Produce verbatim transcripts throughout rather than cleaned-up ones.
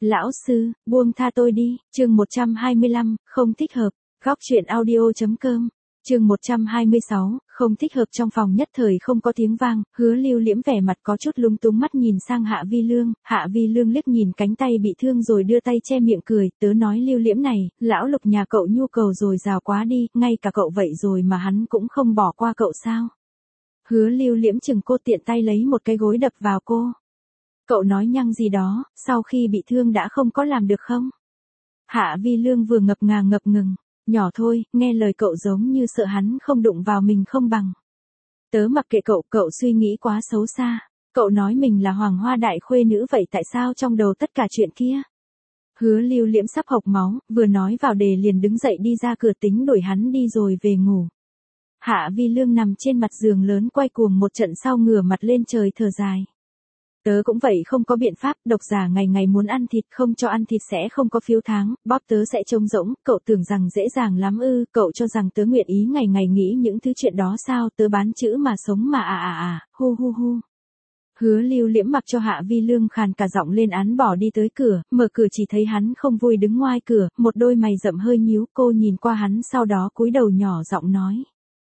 Lão sư, buông tha tôi đi, chương một trăm hai mươi lăm, không thích hợp, góc truyện audio.com, chương một trăm hai mươi sáu, không thích hợp. Trong phòng nhất thời không có tiếng vang, Hứa Lưu Liễm vẻ mặt có chút lúng túng mắt nhìn sang Hạ Vi Lương, Hạ Vi Lương liếc nhìn cánh tay bị thương rồi đưa tay che miệng cười, tớ nói Lưu Liễm này, lão Lục nhà cậu nhu cầu rồi rào quá đi, ngay cả cậu vậy rồi mà hắn cũng không bỏ qua cậu sao? Hứa Lưu Liễm chừng cô tiện tay lấy một cái gối đập vào cô. Cậu nói nhăng gì đó, sau khi bị thương đã không có làm được không? Hạ Vi Lương vừa ngập ngà ngập ngừng, nhỏ thôi, nghe lời cậu giống như sợ hắn không đụng vào mình không bằng. Tớ mặc kệ cậu, cậu suy nghĩ quá xấu xa. Cậu nói mình là hoàng hoa đại khuê nữ vậy tại sao trong đầu tất cả chuyện kia? Hứa Lưu Liễm sắp hộc máu, vừa nói vào đề liền đứng dậy đi ra cửa tính đuổi hắn đi rồi về ngủ. Hạ Vi Lương nằm trên mặt giường lớn quay cuồng một trận sau ngửa mặt lên trời thở dài. Tớ cũng vậy không có biện pháp, độc giả ngày ngày muốn ăn thịt, không cho ăn thịt sẽ không có phiếu tháng, bóp tớ sẽ trống rỗng, cậu tưởng rằng dễ dàng lắm ư, cậu cho rằng tớ nguyện ý ngày ngày nghĩ những thứ chuyện đó sao, tớ bán chữ mà sống mà à à à, hu hu hu. Hứa Lưu Liễm mặc cho Hạ Vi Lương khàn cả giọng lên án bỏ đi tới cửa, mở cửa chỉ thấy hắn không vui đứng ngoài cửa, một đôi mày rậm hơi nhíu, cô nhìn qua hắn sau đó cúi đầu nhỏ giọng nói.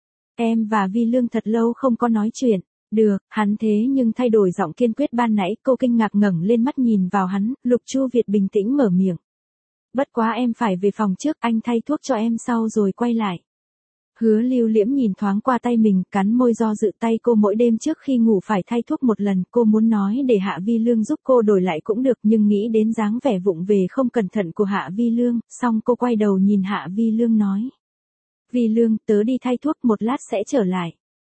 Em và Vi Lương thật lâu không có nói chuyện. Được, hắn thế nhưng thay đổi giọng kiên quyết ban nãy, cô kinh ngạc ngẩng lên mắt nhìn vào hắn, Lục Chu Việt bình tĩnh mở miệng. Bất quá em phải về phòng trước, anh thay thuốc cho em sau rồi quay lại. Hứa Lưu Liễm nhìn thoáng qua tay mình, cắn môi do dự tay cô mỗi đêm trước khi ngủ phải thay thuốc một lần, cô muốn nói để Hạ Vi Lương giúp cô đổi lại cũng được nhưng nghĩ đến dáng vẻ vụng về không cẩn thận của Hạ Vi Lương, xong cô quay đầu nhìn Hạ Vi Lương nói. Vi Lương, tớ đi thay thuốc một lát sẽ trở lại.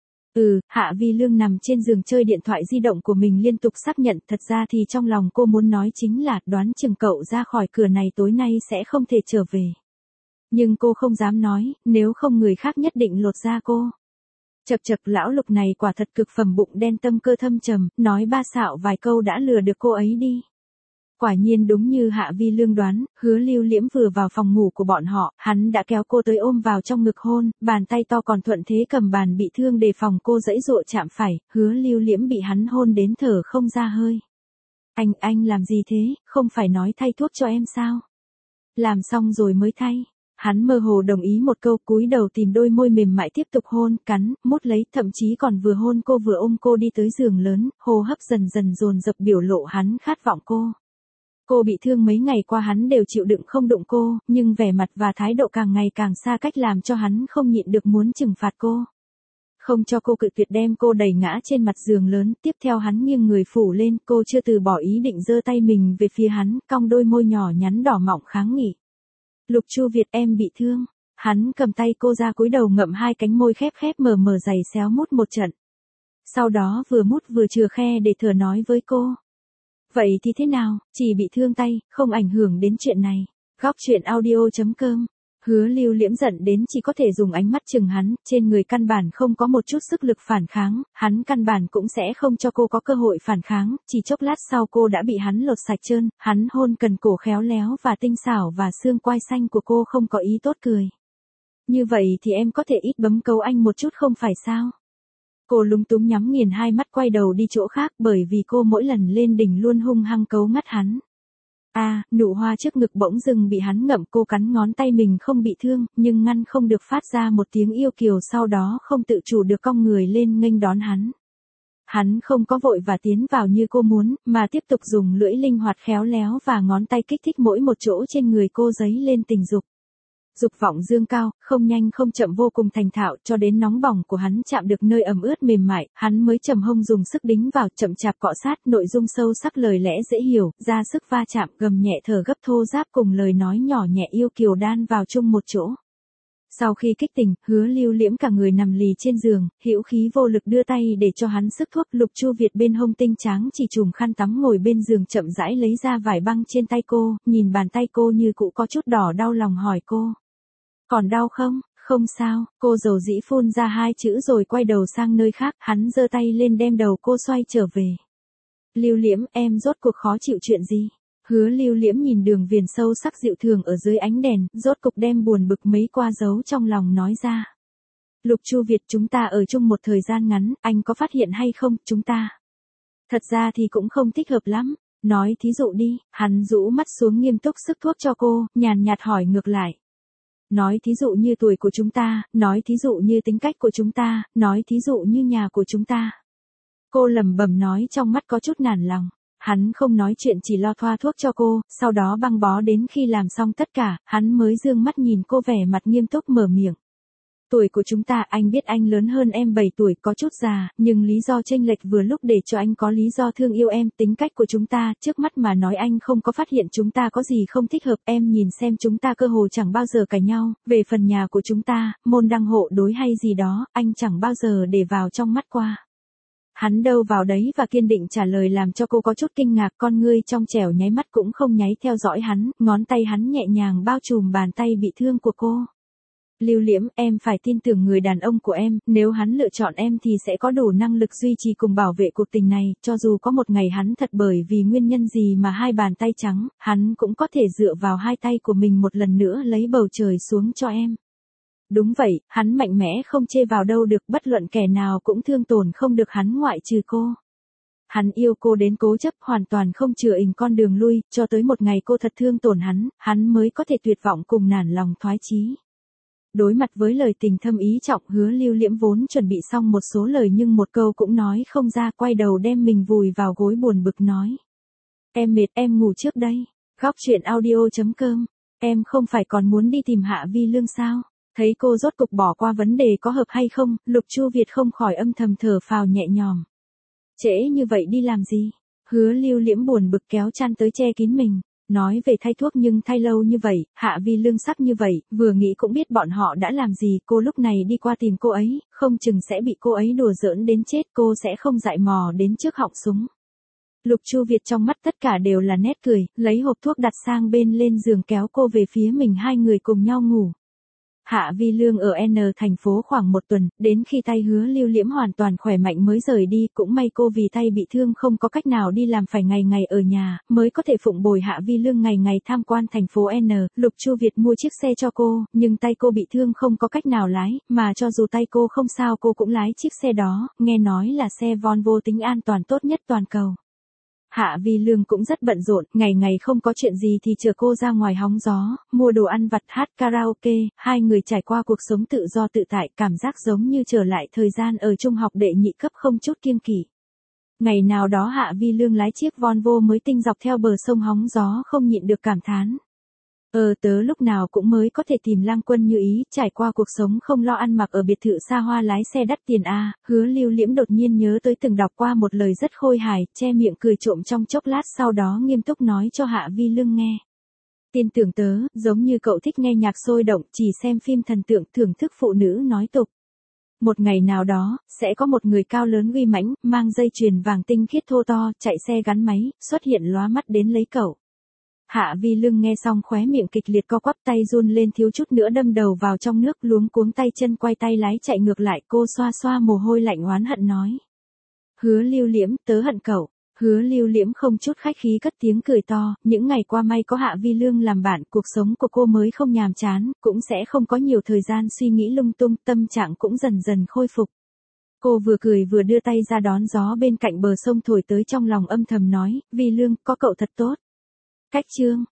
Ừ, Hạ Vi Lương nằm trên giường chơi điện thoại di động của mình liên tục xác nhận, thật ra thì trong lòng cô muốn nói chính là đoán chừng cậu ra khỏi cửa này tối nay sẽ không thể trở về. Nhưng cô không dám nói, nếu không người khác nhất định lột da cô. Chật chật lão Lục này quả thật cực phẩm bụng đen tâm cơ thâm trầm, nói ba xạo vài câu đã lừa được cô ấy đi. Quả nhiên đúng như Hạ Vi Lương đoán, Hứa Lưu Liễm vừa vào phòng ngủ của bọn họ, hắn đã kéo cô tới ôm vào trong ngực hôn, bàn tay to còn thuận thế cầm bàn bị thương đề phòng cô giãy giụa chạm phải, Hứa Lưu Liễm bị hắn hôn đến thở không ra hơi. Anh, anh làm gì thế, không phải nói thay thuốc cho em sao? Làm xong rồi mới thay. Hắn mơ hồ đồng ý một câu cúi đầu tìm đôi môi mềm mại tiếp tục hôn, cắn, mút lấy, thậm chí còn vừa hôn cô vừa ôm cô đi tới giường lớn, hô hấp dần dần dồn dập biểu lộ hắn khát vọng cô. Cô bị thương mấy ngày qua hắn đều chịu đựng không đụng cô, nhưng vẻ mặt và thái độ càng ngày càng xa cách làm cho hắn không nhịn được muốn trừng phạt cô. Không cho cô cự tuyệt đem cô đẩy ngã trên mặt giường lớn, tiếp theo hắn nghiêng người phủ lên, cô chưa từ bỏ ý định giơ tay mình về phía hắn, cong đôi môi nhỏ nhắn đỏ mọng kháng nghị. Lục Chu Việt em bị thương. Hắn cầm tay cô ra cúi đầu ngậm hai cánh môi khép khép mờ mờ dày xéo mút một trận. Sau đó vừa mút vừa chừa khe để thở nói với cô. Vậy thì thế nào, chỉ bị thương tay, không ảnh hưởng đến chuyện này. Góc truyện audio.com. Hứa Lưu Liễm giận đến chỉ có thể dùng ánh mắt chừng hắn, trên người căn bản không có một chút sức lực phản kháng, hắn căn bản cũng sẽ không cho cô có cơ hội phản kháng, chỉ chốc lát sau cô đã bị hắn lột sạch trơn, hắn hôn cần cổ khéo léo và tinh xảo và xương quai xanh của cô không có ý tốt cười. Như vậy thì em có thể ít bấm câu anh một chút không phải sao? Cô lúng túng nhắm nghiền hai mắt quay đầu đi chỗ khác bởi vì cô mỗi lần lên đỉnh luôn hung hăng cấu ngắt hắn. À, nụ hoa trước ngực bỗng dưng bị hắn ngậm, cô cắn ngón tay mình không bị thương, nhưng ngăn không được phát ra một tiếng yêu kiều, sau đó không tự chủ được cong người lên nghênh đón hắn. Hắn không có vội và tiến vào như cô muốn, mà tiếp tục dùng lưỡi linh hoạt khéo léo và ngón tay kích thích mỗi một chỗ trên người cô dấy lên tình dục. Dục vọng dương cao, không nhanh không chậm vô cùng thành thạo cho đến nóng bỏng của hắn chạm được nơi ẩm ướt mềm mại, hắn mới trầm hông dùng sức đính vào, chậm chạp cọ sát, nội dung sâu sắc lời lẽ dễ hiểu, ra sức va chạm, gầm nhẹ thở gấp thô ráp cùng lời nói nhỏ nhẹ yêu kiều đan vào chung một chỗ. Sau khi kích tình, Hứa Lưu Liễm cả người nằm lì trên giường, hữu khí vô lực đưa tay để cho hắn sức thuốc. Lục Chu Việt bên hông tinh tráng chỉ chùm khăn tắm ngồi bên giường chậm rãi lấy ra vải băng trên tay cô, nhìn bàn tay cô như cũ có chút đỏ đau lòng hỏi cô. Còn đau không? Không sao, cô dầu dĩ phun ra hai chữ rồi quay đầu sang nơi khác, hắn giơ tay lên đem đầu cô xoay trở về. Lưu Liễm, em rốt cuộc khó chịu chuyện gì? Hứa Lưu Liễm nhìn đường viền sâu sắc dịu thường ở dưới ánh đèn, rốt cục đem buồn bực mấy qua giấu trong lòng nói ra. Lục Chu Việt, chúng ta ở chung một thời gian ngắn, anh có phát hiện hay không, chúng ta. Thật ra thì cũng không thích hợp lắm. Nói thí dụ đi, hắn rũ mắt xuống nghiêm túc sức thuốc cho cô, nhàn nhạt hỏi ngược lại. Nói thí dụ như tuổi của chúng ta, nói thí dụ như tính cách của chúng ta, nói thí dụ như nhà của chúng ta. Cô lẩm bẩm nói trong mắt có chút nản lòng. Hắn không nói chuyện chỉ lo thoa thuốc cho cô, sau đó băng bó đến khi làm xong tất cả, hắn mới dương mắt nhìn cô vẻ mặt nghiêm túc mở miệng. Tuổi của chúng ta, anh biết anh lớn hơn em bảy tuổi, có chút già, nhưng lý do chênh lệch vừa lúc để cho anh có lý do thương yêu em. Tính cách của chúng ta, trước mắt mà nói anh không có phát hiện chúng ta có gì không thích hợp. Em nhìn xem chúng ta cơ hồ chẳng bao giờ cãi nhau. Về phần nhà của chúng ta, môn đăng hộ đối hay gì đó, anh chẳng bao giờ để vào trong mắt qua. Hắn đâu vào đấy và kiên định trả lời làm cho cô có chút kinh ngạc, con ngươi trong trẻo nháy mắt cũng không nháy theo dõi hắn, ngón tay hắn nhẹ nhàng bao trùm bàn tay bị thương của cô. Lưu Liễm, em phải tin tưởng người đàn ông của em, nếu hắn lựa chọn em thì sẽ có đủ năng lực duy trì cùng bảo vệ cuộc tình này, cho dù có một ngày hắn thật bởi vì nguyên nhân gì mà hai bàn tay trắng, hắn cũng có thể dựa vào hai tay của mình một lần nữa lấy bầu trời xuống cho em. Đúng vậy, hắn mạnh mẽ không chê vào đâu được, bất luận kẻ nào cũng thương tổn không được hắn ngoại trừ cô. Hắn yêu cô đến cố chấp, hoàn toàn không chừa ình con đường lui, cho tới một ngày cô thật thương tổn hắn, hắn mới có thể tuyệt vọng cùng nản lòng thoái chí. Đối mặt với lời tình thâm ý trọng, Hứa Lưu Liễm vốn chuẩn bị xong một số lời nhưng một câu cũng nói không ra, quay đầu đem mình vùi vào gối buồn bực nói. Em mệt, em ngủ trước đây. Góc truyện audio chấm com. Em không phải còn muốn đi tìm Hạ Vi Lương sao? Thấy cô rốt cục bỏ qua vấn đề có hợp hay không, Lục Chu Việt không khỏi âm thầm thở phào nhẹ nhõm. Trễ như vậy đi làm gì? Hứa Lưu Liễm buồn bực kéo chăn tới che kín mình. Nói về thay thuốc nhưng thay lâu như vậy, Hạ Vi Lương sắc như vậy, vừa nghĩ cũng biết bọn họ đã làm gì. Cô lúc này đi qua tìm cô ấy, không chừng sẽ bị cô ấy đùa giỡn đến chết, cô sẽ không dại mò đến trước họng súng. Lục Chu Việt trong mắt tất cả đều là nét cười, lấy hộp thuốc đặt sang bên lên giường kéo cô về phía mình, hai người cùng nhau ngủ. Hạ Vi Lương ở N thành phố khoảng một tuần, đến khi tay Hứa Lưu Liễm hoàn toàn khỏe mạnh mới rời đi, cũng may cô vì tay bị thương không có cách nào đi làm, phải ngày ngày ở nhà, mới có thể phụng bồi Hạ Vi Lương ngày ngày tham quan thành phố N. Lục Chu Việt mua chiếc xe cho cô, nhưng tay cô bị thương không có cách nào lái, mà cho dù tay cô không sao cô cũng lái chiếc xe đó, nghe nói là xe Volvo tính an toàn tốt nhất toàn cầu. Hạ Vi Lương cũng rất bận rộn, ngày ngày không có chuyện gì thì chở cô ra ngoài hóng gió, mua đồ ăn vặt, hát karaoke, hai người trải qua cuộc sống tự do tự tại, cảm giác giống như trở lại thời gian ở trung học đệ nhị cấp không chút kiêng kỵ. Ngày nào đó Hạ Vi Lương lái chiếc Volvo mới tinh dọc theo bờ sông hóng gió không nhịn được cảm thán. Ờ tớ lúc nào cũng mới có thể tìm lang quân như ý, trải qua cuộc sống không lo ăn mặc ở biệt thự xa hoa lái xe đắt tiền a. Hứa Lưu Liễm đột nhiên nhớ tới từng đọc qua một lời rất khôi hài, che miệng cười trộm trong chốc lát sau đó nghiêm túc nói cho Hạ Vi Lương nghe. Tin tưởng tớ, giống như cậu thích nghe nhạc sôi động, chỉ xem phim thần tượng, thưởng thức phụ nữ nói tục. Một ngày nào đó, sẽ có một người cao lớn uy mãnh, mang dây chuyền vàng tinh khiết thô to, chạy xe gắn máy, xuất hiện lóa mắt đến lấy cậu. Hạ Vi Lương nghe xong khóe miệng kịch liệt co quắp, tay run lên thiếu chút nữa đâm đầu vào trong nước, luống cuống tay chân quay tay lái chạy ngược lại, cô xoa xoa mồ hôi lạnh oán hận nói. Hứa Lưu Liễm, tớ hận cậu. Hứa Lưu Liễm không chút khách khí cất tiếng cười to, những ngày qua may có Hạ Vi Lương làm bạn, cuộc sống của cô mới không nhàm chán, cũng sẽ không có nhiều thời gian suy nghĩ lung tung, tâm trạng cũng dần dần khôi phục. Cô vừa cười vừa đưa tay ra đón gió bên cạnh bờ sông thổi tới, trong lòng âm thầm nói, Vi Lương, có cậu thật tốt. Cách chương